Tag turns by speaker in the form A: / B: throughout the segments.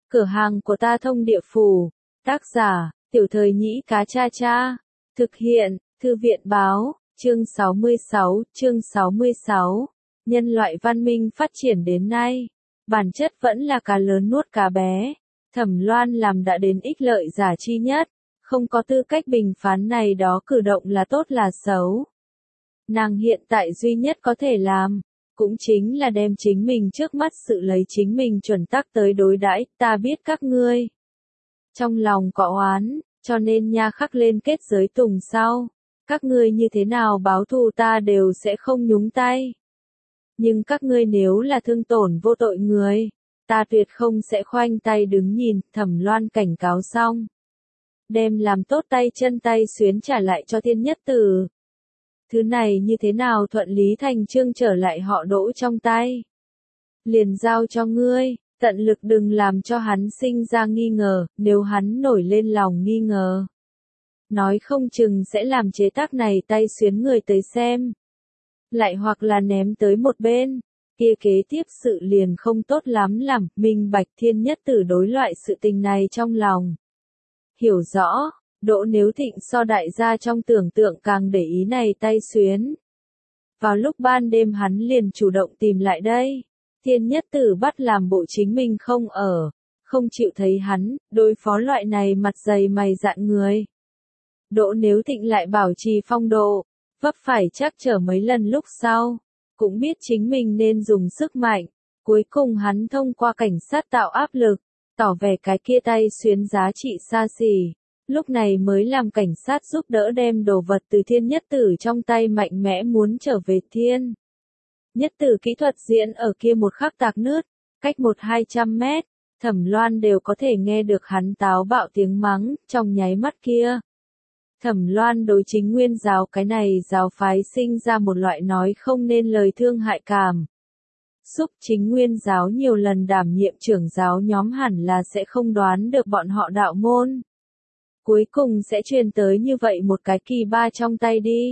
A: Cửa hàng của ta thông địa phủ. Tác giả, Tiểu Thời Nhĩ Cá Cha Cha. Thực hiện, Thư viện Báo, chương 66. Nhân loại văn minh phát triển đến nay, bản chất vẫn là cá lớn nuốt cá bé. Thẩm Loan làm đã đến ích lợi giả chi nhất, không có tư cách bình phán này đó cử động là tốt là xấu. Nàng hiện tại duy nhất có thể làm, cũng chính là đem chính mình trước mắt sự lấy chính mình chuẩn tắc tới đối đãi. Ta biết các ngươi trong lòng có oán, cho nên nha khắc lên kết giới tùng sau. Các ngươi như thế nào báo thù ta đều sẽ không nhúng tay. Nhưng các ngươi nếu là thương tổn vô tội người, ta tuyệt không sẽ khoanh tay đứng nhìn. Thẩm Loan cảnh cáo xong, đem làm tốt tay chân tay xuyến trả lại cho Thiên Nhất Tử. Thứ này như thế nào thuận lý thành chương trở lại họ Đỗ trong tay. Liền giao cho ngươi, tận lực đừng làm cho hắn sinh ra nghi ngờ, nếu hắn nổi lên lòng nghi ngờ. Nói không chừng sẽ làm chế tác này tay xuyến người tới xem. Lại hoặc là ném tới một bên, kia kế tiếp sự liền không tốt lắm làm. Minh bạch Thiên Nhất Tử đối loại sự tình này trong lòng. Hiểu rõ. Đỗ Nếu Thịnh so đại gia trong tưởng tượng càng để ý này tay xuyến. Vào lúc ban đêm hắn liền chủ động tìm lại đây. Thiên Nhất Tử bắt làm bộ chính mình không ở, không chịu thấy hắn, đối phó loại này mặt dày mày dạn người. Đỗ Nếu Thịnh lại bảo trì phong độ, vấp phải chắc trở mấy lần lúc sau, cũng biết chính mình nên dùng sức mạnh. Cuối cùng hắn thông qua cảnh sát tạo áp lực, tỏ vẻ cái kia tay xuyến giá trị xa xỉ. Lúc này mới làm cảnh sát giúp đỡ đem đồ vật từ Thiên Nhất Tử trong tay mạnh mẽ muốn trở về Thiên Nhất Tử kỹ thuật diễn ở kia một khắc tạc nứt, cách 100-200 mét, Thẩm Loan đều có thể nghe được hắn táo bạo tiếng mắng, trong nháy mắt kia. Thẩm Loan đối chính nguyên giáo cái này giáo phái sinh ra một loại nói không nên lời thương hại cảm. Xúc chính nguyên giáo nhiều lần đảm nhiệm trưởng giáo nhóm hẳn là sẽ không đoán được bọn họ đạo môn. Cuối cùng sẽ truyền tới như vậy một cái kỳ ba trong tay đi.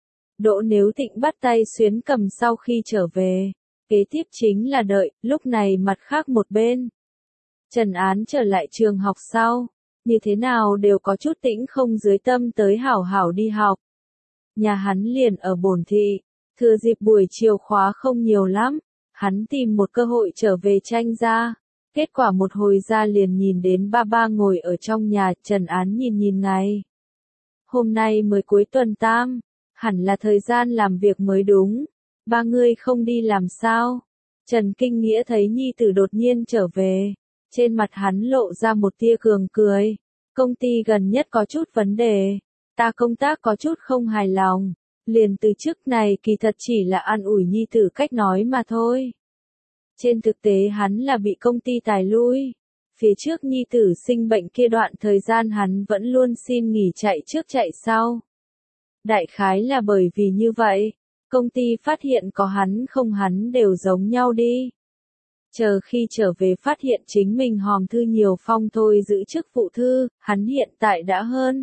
A: Đỗ Nếu Thịnh bắt tay xuyến cầm sau khi trở về. Kế tiếp chính là đợi, lúc này mặt khác một bên. Trần Án trở lại trường học sau. Như thế nào đều có chút tĩnh không dưới tâm tới hảo hảo đi học. Nhà hắn liền ở Bổn Thị. Thừa dịp buổi chiều khóa không nhiều lắm. Hắn tìm một cơ hội trở về tranh ra. Kết quả một hồi ra liền nhìn đến ba ngồi ở trong nhà. Trần Án nhìn ngày. Hôm nay mới cuối tuần tam, hẳn là thời gian làm việc mới đúng. Ba người không đi làm sao? Trần Kinh Nghĩa thấy nhi tử đột nhiên trở về. Trên mặt hắn lộ ra một tia cường cười. Công ty gần nhất có chút vấn đề. Ta công tác có chút không hài lòng. Liền từ trước này kỳ thật chỉ là an ủi nhi tử cách nói mà thôi. Trên thực tế hắn là bị công ty tài lui. Phía trước nhi tử sinh bệnh kia đoạn thời gian hắn vẫn luôn xin nghỉ chạy trước chạy sau. Đại khái là bởi vì như vậy, công ty phát hiện có hắn không hắn đều giống nhau đi. Chờ khi trở về phát hiện chính mình hòm thư nhiều phong thôi giữ chức phụ thư, hắn hiện tại đã hơn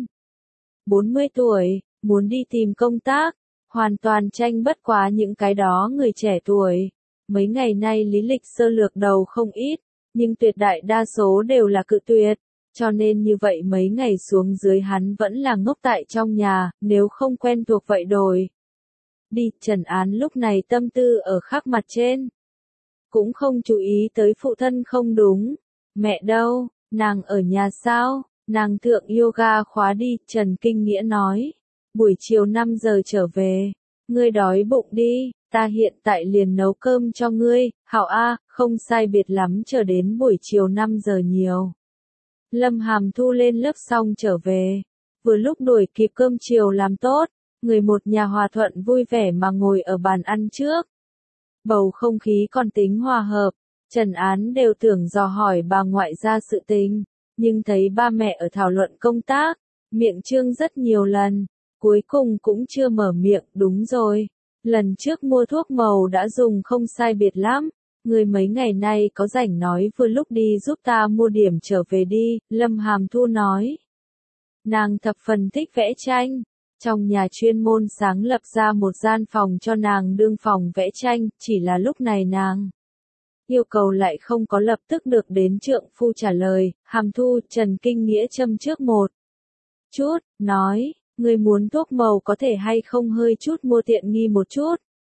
A: 40 tuổi, muốn đi tìm công tác, hoàn toàn tranh bất quá những cái đó người trẻ tuổi. Mấy ngày nay lý lịch sơ lược đầu không ít, nhưng tuyệt đại đa số đều là cự tuyệt, cho nên như vậy mấy ngày xuống dưới hắn vẫn là ngốc tại trong nhà, nếu không quen thuộc vậy đổi. Đi, Trần Án lúc này tâm tư ở khắc mặt trên. Cũng không chú ý tới phụ thân không đúng. Mẹ đâu, nàng ở nhà sao, nàng thượng yoga khóa đi, Trần Kinh Nghĩa nói. Buổi chiều 5 giờ trở về, ngươi đói bụng đi. Ta hiện tại liền nấu cơm cho ngươi. Hảo A, không sai biệt lắm chờ đến buổi chiều 5 giờ nhiều. Lâm Hàm Thu lên lớp xong trở về. Vừa lúc đuổi kịp cơm chiều làm tốt, người một nhà hòa thuận vui vẻ mà ngồi ở bàn ăn trước. Bầu không khí còn tính hòa hợp, Trần Án đều tưởng dò hỏi bà ngoại ra sự tình, nhưng thấy ba mẹ ở thảo luận công tác, miệng trương rất nhiều lần, cuối cùng cũng chưa mở miệng. Đúng rồi. Lần trước mua thuốc màu đã dùng không sai biệt lắm, người mấy ngày nay có rảnh nói vừa lúc đi giúp ta mua điểm trở về đi, Lâm Hàm Thu nói. Nàng thập phần thích vẽ tranh, trong nhà chuyên môn sáng lập ra một gian phòng cho nàng đương phòng vẽ tranh, chỉ là lúc này nàng Yêu cầu lại không có lập tức được đến trượng phu trả lời, Hàm Thu, Trần Kinh Nghĩa châm trước một chút, nói, người muốn thuốc màu có thể hay không hơi chút mua tiện nghi một chút.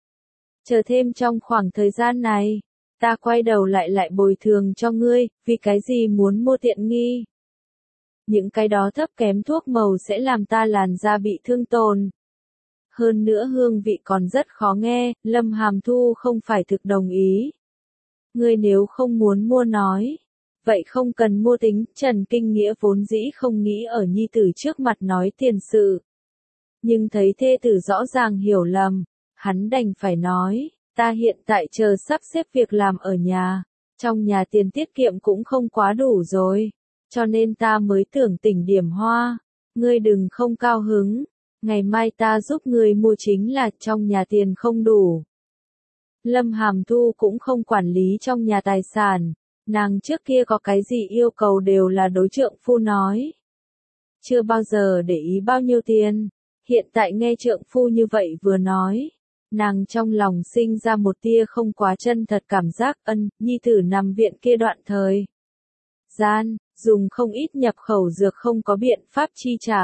A: Chờ thêm trong khoảng thời gian này, ta quay đầu lại bồi thường cho ngươi, vì cái gì muốn mua tiện nghi. Những cái đó thấp kém thuốc màu sẽ làm ta làn da bị thương tổn. Hơn nữa hương vị còn rất khó nghe, Lâm Hàm Thu không phải thực đồng ý. Ngươi nếu không muốn mua nói, vậy không cần mua tính, Trần Kinh Nghĩa vốn dĩ không nghĩ ở nhi tử trước mặt nói tiền sự. Nhưng thấy thê tử rõ ràng hiểu lầm, hắn đành phải nói, ta hiện tại chờ sắp xếp việc làm ở nhà, trong nhà tiền tiết kiệm cũng không quá đủ rồi, cho nên ta mới tưởng tỉnh điểm hoa, ngươi đừng không cao hứng, ngày mai ta giúp ngươi mua chính là trong nhà tiền không đủ. Lâm Hàm Thu cũng không quản lý trong nhà tài sản, nàng trước kia có cái gì yêu cầu đều là đối trượng phu nói. Chưa bao giờ để ý bao nhiêu tiền, hiện tại nghe trượng phu như vậy vừa nói, nàng trong lòng sinh ra một tia không quá chân thật cảm giác nhi tử nằm viện kia đoạn thời gian, dùng không ít nhập khẩu dược không có biện pháp chi trả.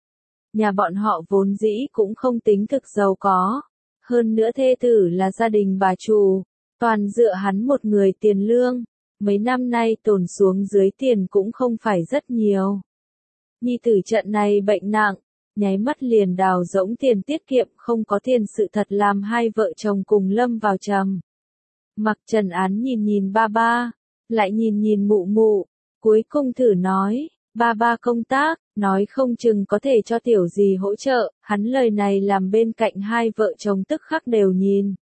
A: Nhà bọn họ vốn dĩ cũng không tính thực giàu có. Hơn nữa thê tử là gia đình bà chủ, toàn dựa hắn một người tiền lương, mấy năm nay tồn xuống dưới tiền cũng không phải rất nhiều. Nhi tử trận này bệnh nặng, nháy mắt liền đào rỗng tiền tiết kiệm không có tiền sự thật làm hai vợ chồng cùng lâm vào trầm. Mặc Trần Án nhìn nhìn ba ba, lại nhìn nhìn mụ mụ, cuối cùng thử nói, ba ba công tác, nói không chừng có thể cho tiểu gì hỗ trợ, hắn lời này làm bên cạnh hai vợ chồng tức khắc đều nhìn.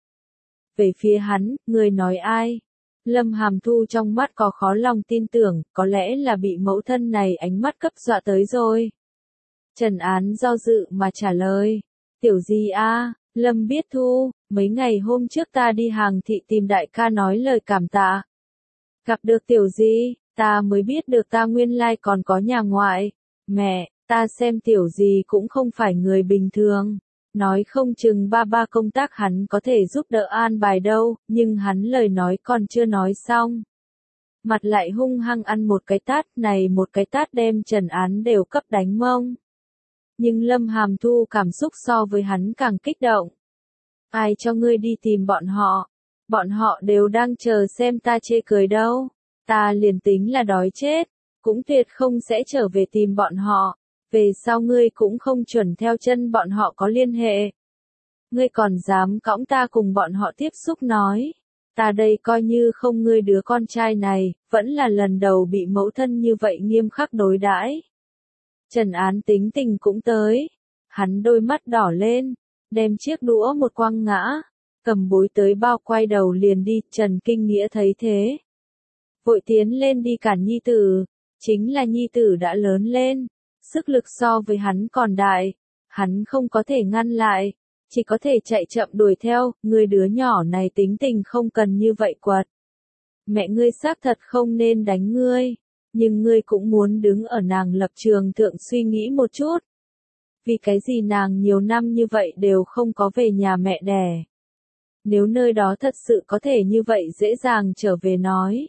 A: Về phía hắn, người nói ai? Lâm Hàm Thu trong mắt có khó lòng tin tưởng, có lẽ là bị mẫu thân này ánh mắt cấp dọa tới rồi. Trần Án do dự mà trả lời, tiểu gì a? Lâm biết Thu, mấy ngày hôm trước ta đi hàng thị tìm đại ca nói lời cảm tạ. Gặp được tiểu gì, ta mới biết được ta nguyên lai còn có nhà ngoại. Mẹ, ta xem tiểu gì cũng không phải người bình thường. Nói không chừng ba ba công tác hắn có thể giúp đỡ an bài đâu, nhưng hắn lời nói còn chưa nói xong. Mặt lại hung hăng ăn một cái tát này một cái tát đem Trần Án đều cấp đánh mông. Nhưng Lâm Hàm Thu cảm xúc so với hắn càng kích động. Ai cho ngươi đi tìm bọn họ? Bọn họ đều đang chờ xem ta chê cười đâu. Ta liền tính là đói chết, cũng tuyệt không sẽ trở về tìm bọn họ. Về sau ngươi cũng không chuẩn theo chân bọn họ có liên hệ. Ngươi còn dám cõng ta cùng bọn họ tiếp xúc nói. Ta đây coi như không ngươi đứa con trai này, vẫn là lần đầu bị mẫu thân như vậy nghiêm khắc đối đãi. Trần Án tính tình cũng tới. Hắn đôi mắt đỏ lên, đem chiếc đũa một quăng ngã, cầm bối tới bao quay đầu liền đi. Trần Kinh Nghĩa thấy thế, vội tiến lên đi cản nhi tử. Chính là nhi tử đã lớn lên, sức lực so với hắn còn đại, hắn không có thể ngăn lại, chỉ có thể chạy chậm đuổi theo. Người đứa nhỏ này tính tình không cần như vậy quật. Mẹ ngươi xác thật không nên đánh ngươi, nhưng ngươi cũng muốn đứng ở nàng lập trường thượng suy nghĩ một chút. Vì cái gì nàng nhiều năm như vậy đều không có về nhà mẹ đẻ? Nếu nơi đó thật sự có thể như vậy dễ dàng trở về nói.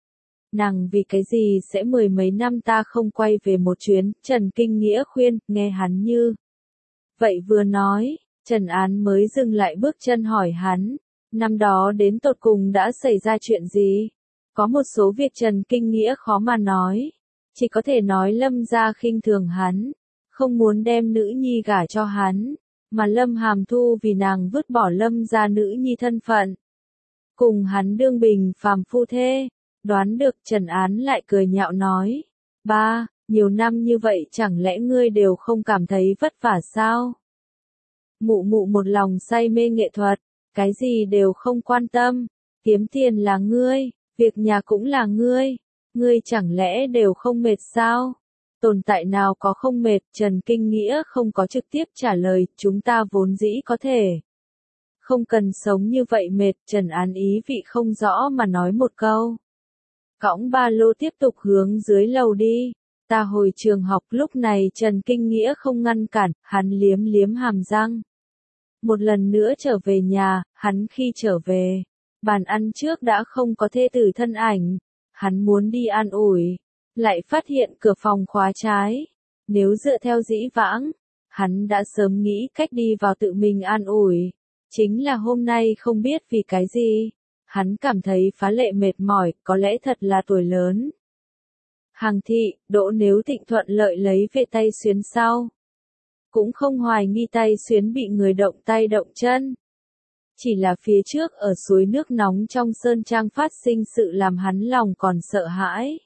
A: Nàng vì cái gì sẽ mười mấy năm ta không quay về một chuyến, Trần Kinh Nghĩa khuyên, nghe hắn như. Vậy vừa nói, Trần Án mới dừng lại bước chân hỏi hắn, năm đó đến tột cùng đã xảy ra chuyện gì? Có một số việc Trần Kinh Nghĩa khó mà nói, chỉ có thể nói Lâm gia khinh thường hắn, không muốn đem nữ nhi gả cho hắn, mà Lâm Hàm Thu vì nàng vứt bỏ Lâm gia nữ nhi thân phận. Cùng hắn đương bình phàm phu thê. Đoán được Trần Án lại cười nhạo nói, ba, nhiều năm như vậy chẳng lẽ ngươi đều không cảm thấy vất vả sao? Mụ mụ một lòng say mê nghệ thuật, cái gì đều không quan tâm, kiếm tiền là ngươi, việc nhà cũng là ngươi chẳng lẽ đều không mệt sao? Tồn tại nào có không mệt? Trần Kinh Nghĩa không có trực tiếp trả lời, chúng ta vốn dĩ có thể. Không cần sống như vậy mệt. Trần Án ý vị không rõ mà nói một câu. Cõng ba lô tiếp tục hướng dưới lầu đi. Ta hồi trường học. Lúc này Trần Kinh Nghĩa không ngăn cản, hắn liếm liếm hàm răng. Một lần nữa trở về nhà, hắn khi trở về, Bàn ăn trước đã không có thê tử thân ảnh, hắn muốn đi an ủi, lại phát hiện cửa phòng khóa trái. Nếu dựa theo dĩ vãng, hắn đã sớm nghĩ cách đi vào tự mình an ủi. Chính là hôm nay không biết vì cái gì, hắn cảm thấy phá lệ mệt mỏi, có lẽ thật là tuổi lớn. Hàng thị, Đỗ Nếu Thịnh thuận lợi lấy về tay xuyến sau. Cũng không hoài nghi tay xuyến bị người động tay động chân. Chỉ là phía trước ở suối nước nóng trong sơn trang phát sinh sự làm hắn lòng còn sợ hãi.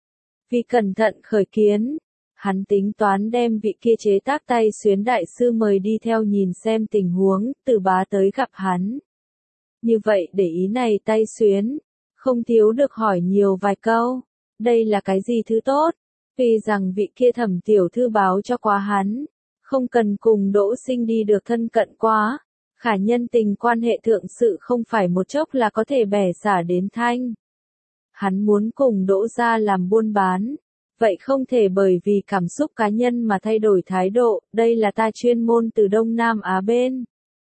A: Vì cẩn thận khởi kiến, hắn tính toán đem vị kia chế tác tay xuyến đại sư mời đi theo nhìn xem tình huống, Từ Bá tới gặp hắn. Như vậy để ý này tay xuyến, không thiếu được hỏi nhiều vài câu, đây là cái gì thứ tốt, vì rằng vị kia Thẩm tiểu thư báo cho quá hắn, không cần cùng Đỗ Sinh đi được thân cận quá, khả nhân tình quan hệ thượng sự không phải một chốc là có thể bẻ xả đến thanh. Hắn muốn cùng Đỗ gia làm buôn bán, vậy không thể bởi vì cảm xúc cá nhân mà thay đổi thái độ, đây là ta chuyên môn từ Đông Nam Á bên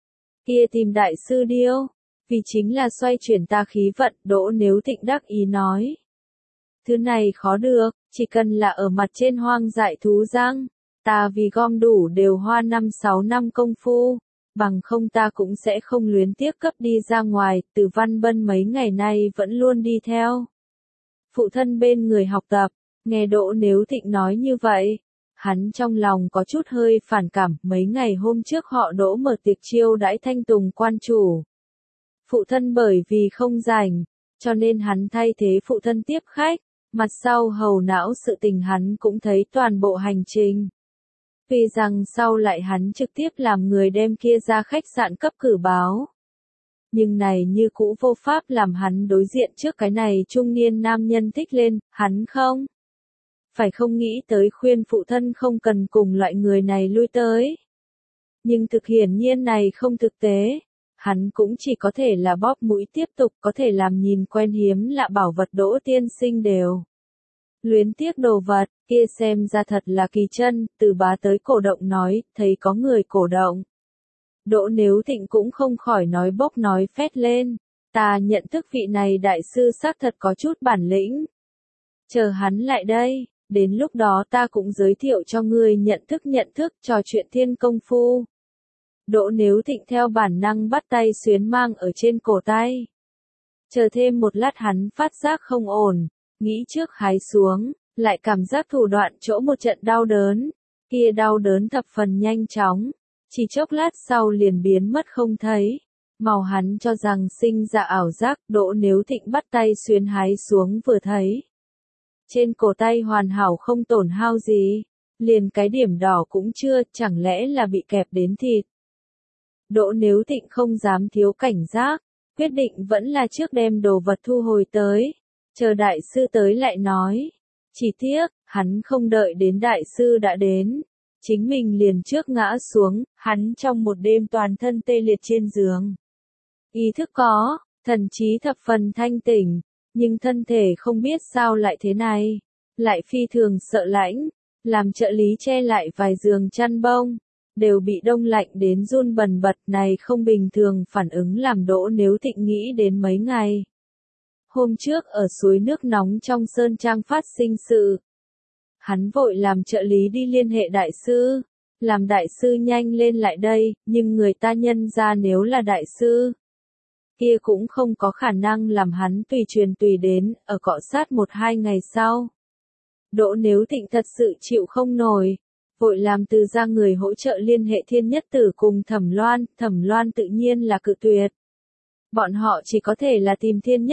A: kia tìm đại sư điêu, vì chính là xoay chuyển ta khí vận, Đỗ Nếu Thịnh đắc ý nói. Thứ này khó được, chỉ cần là ở mặt trên hoang dại thú giang, ta vì gom đủ đều hoa 5-6 năm công phu, bằng không ta cũng sẽ không luyến tiếc cấp đi ra ngoài, Từ Văn Bân mấy ngày nay vẫn luôn đi theo phụ thân bên người học tập. Nghe Đỗ Nếu Thịnh nói như vậy, hắn trong lòng có chút hơi phản cảm, mấy ngày hôm trước họ Đỗ mở tiệc chiêu đãi Thanh Tùng quan chủ. Phụ thân bởi vì không rảnh, cho nên hắn thay thế phụ thân tiếp khách, mặt sau hầu não sự tình hắn cũng thấy toàn bộ hành trình. Vì rằng sau lại hắn trực tiếp làm người đem kia ra khách sạn cấp cử báo. Nhưng này như cũ vô pháp làm hắn đối diện trước cái này trung niên nam nhân thích lên, hắn không. Phải không nghĩ tới khuyên phụ thân không cần cùng loại người này lui tới. Nhưng thực hiển nhiên này không thực tế. Hắn cũng chỉ có thể là bóp mũi tiếp tục có thể làm nhìn quen hiếm lạ bảo vật Đỗ tiên sinh đều. Luyến tiếc đồ vật, kia xem ra thật là kỳ chân, Từ Bá tới cổ động nói, thấy có người cổ động. Đỗ Nếu Thịnh cũng không khỏi nói bốc nói phét lên, ta nhận thức vị này đại sư xác thật có chút bản lĩnh. Chờ hắn lại đây, đến lúc đó ta cũng giới thiệu cho ngươi nhận thức trò chuyện thiên công phu. Đỗ Nếu Thịnh theo bản năng bắt tay xuyến mang ở trên cổ tay. Chờ thêm một lát hắn phát giác không ổn, nghĩ trước hái xuống, lại cảm giác thủ đoạn chỗ một trận đau đớn, kia đau đớn thập phần nhanh chóng, chỉ chốc lát sau liền biến mất không thấy. Màu hắn cho rằng sinh ra ảo giác, Đỗ Nếu Thịnh bắt tay xuyến hái xuống vừa thấy. Trên cổ tay hoàn hảo không tổn hao gì, liền cái điểm đỏ cũng chưa, chẳng lẽ là bị kẹp đến thịt. Đỗ Nếu Thịnh không dám thiếu cảnh giác, quyết định vẫn là trước đem đồ vật thu hồi tới, chờ đại sư tới lại nói. Chỉ tiếc, hắn không đợi đến đại sư đã đến, chính mình liền trước ngã xuống, hắn trong một đêm toàn thân tê liệt trên giường. Ý thức có, thần trí thập phần thanh tỉnh, nhưng thân thể không biết sao lại thế này, lại phi thường sợ lãnh, làm trợ lý che lại vài giường chăn bông, đều bị đông lạnh đến run bần bật, này không bình thường phản ứng làm Đỗ Nếu Thịnh nghĩ đến mấy ngày. Hôm trước ở suối nước nóng trong sơn trang phát sinh sự. Hắn vội làm trợ lý đi liên hệ đại sư, làm đại sư nhanh lên lại đây, nhưng người ta nhân ra nếu là đại sư, kia cũng không có khả năng làm hắn tùy truyền tùy đến, ở cọ sát 1-2 ngày sau. Đỗ Nếu Thịnh thật sự chịu không nổi, vội làm Từ ra người hỗ trợ liên hệ Thiên Nhất Tử cùng Thẩm Loan tự nhiên là cự tuyệt. Bọn họ chỉ có thể là tìm Thiên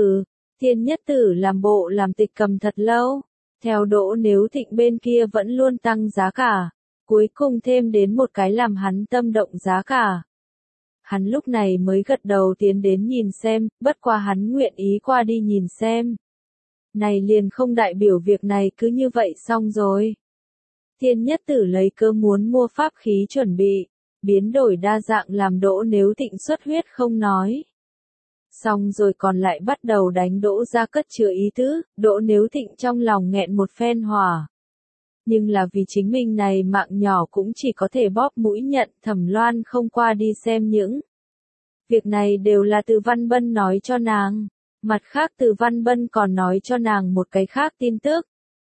A: Nhất Tử làm bộ làm tịch cầm thật lâu, theo Đỗ Nếu Thịnh bên kia vẫn luôn tăng giá cả, cuối cùng thêm đến một cái làm hắn tâm động giá cả. Hắn lúc này mới gật đầu tiến đến nhìn xem, bất qua hắn nguyện ý qua đi nhìn xem. Này liền không đại biểu việc này cứ như vậy xong rồi. Thiên Nhất Tử lấy cơ muốn mua pháp khí chuẩn bị, biến đổi đa dạng làm Đỗ Nếu Thịnh xuất huyết không nói. Xong rồi còn lại bắt đầu đánh Đỗ ra cất chứa ý tứ, Đỗ Nếu Thịnh trong lòng nghẹn một phen hỏa. Nhưng là vì chính mình này mạng nhỏ cũng chỉ có thể bóp mũi nhận, Thẩm Loan không qua đi xem những Việc này đều là Từ Văn Bân nói cho nàng. Mặt khác Từ Văn Bân còn nói cho nàng một cái khác tin tức.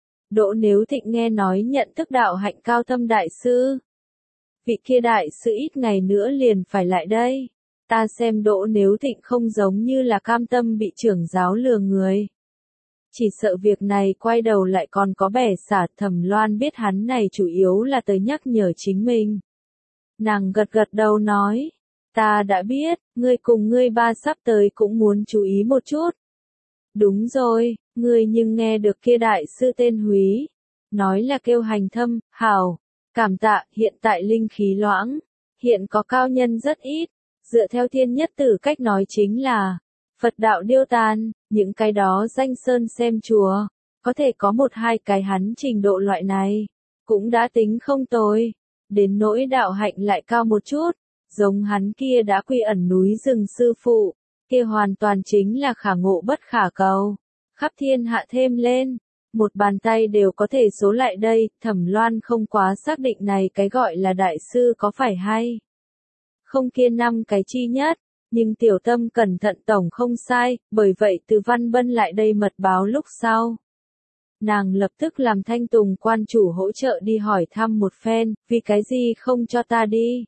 A: Đỗ Nếu Thịnh nghe nói nhận thức đạo hạnh cao thâm đại sư. Vị kia đại sư ít ngày nữa liền phải lại đây. Ta xem Đỗ Nếu Thịnh không giống như là cam tâm bị trưởng giáo lừa người. Chỉ sợ việc này quay đầu lại còn có bẻ xả. Thẩm Loan biết hắn này chủ yếu là tới nhắc nhở chính mình. Nàng gật gật đầu nói. Ta đã biết, ngươi cùng ngươi ba sắp tới cũng muốn chú ý một chút. Đúng rồi, ngươi nhưng nghe được kia đại sư tên Húy. Nói là kêu Hành Thâm, hảo. Cảm tạ, hiện tại linh khí loãng. Hiện có cao nhân rất ít. Dựa theo thiên nhất tử cách nói chính là Phật đạo điêu tàn, những cái đó danh sơn xem chùa. Có thể có một hai cái hắn trình độ loại này. Cũng đã tính không tồi. Đến nỗi đạo hạnh lại cao một chút. Giống hắn kia đã quy ẩn núi rừng sư phụ. Kia hoàn toàn chính là khả ngộ bất khả cầu. Khắp thiên hạ thêm lên. Một bàn tay đều có thể số lại đây. Thẩm Loan không quá xác định này cái gọi là đại sư có phải hay không kia năm cái chi nhất. Nhưng tiểu tâm cẩn thận tổng không sai. Bởi vậy Từ Văn Bân lại đây mật báo lúc sau. Nàng lập tức làm Thanh Tùng quan chủ hỗ trợ đi hỏi thăm một phen. Vì cái gì không cho ta đi?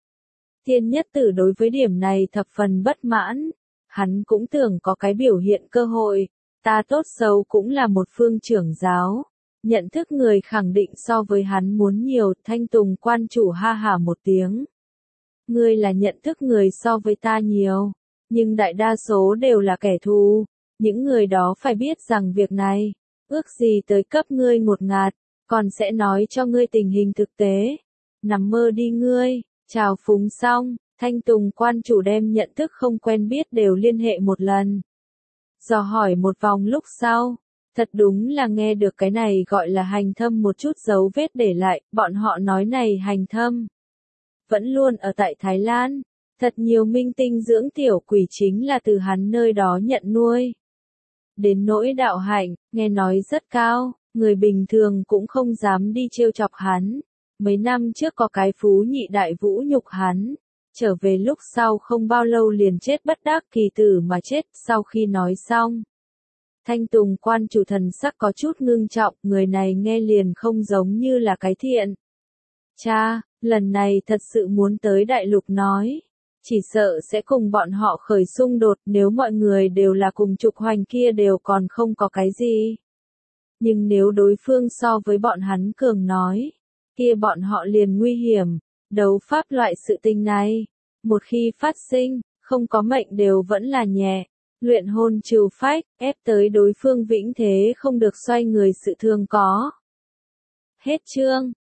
A: Thiên nhất tử đối với điểm này thập phần bất mãn. Hắn cũng tưởng có cái biểu hiện cơ hội. Ta tốt xấu cũng là một phương trưởng giáo. Nhận thức người khẳng định so với hắn muốn nhiều. Thanh Tùng quan chủ ha hả một tiếng. Ngươi là nhận thức người so với ta nhiều. Nhưng đại đa số đều là kẻ thù. Những người đó phải biết rằng việc này. Ước gì tới cấp ngươi ngột ngạt. Còn sẽ nói cho ngươi tình hình thực tế. Nằm mơ đi ngươi. Chào phúng xong. Thanh Tùng quan chủ đem nhận thức không quen biết đều liên hệ một lần. Dò hỏi một vòng lúc sau. Thật đúng là nghe được cái này gọi là Hành Thâm một chút dấu vết để lại. Bọn họ nói này Hành Thâm vẫn luôn ở tại Thái Lan. Thật nhiều minh tinh dưỡng tiểu quỷ chính là từ hắn nơi đó nhận nuôi. Đến nỗi đạo hạnh, nghe nói rất cao. Người bình thường cũng không dám đi trêu chọc hắn. Mấy năm trước có cái phú nhị đại vũ nhục hắn. Trở về lúc sau không bao lâu liền chết bất đắc kỳ tử mà chết. Sau khi nói xong, Thanh Tùng quan chủ thần sắc có chút ngưng trọng. Người này nghe liền không giống như là cái thiện. Cha, lần này thật sự muốn tới đại lục nói. Chỉ sợ sẽ cùng bọn họ khởi xung đột. Nếu mọi người đều là cùng trục hoành kia đều còn không có cái gì. Nhưng nếu đối phương so với bọn hắn cường nói, kia bọn họ liền nguy hiểm. Đấu pháp loại sự tình này, một khi phát sinh, không có mệnh đều vẫn là nhẹ. Luyện hồn trừ phách, ép tới đối phương vĩnh thế không được xoay người sự thương có. Hết chương.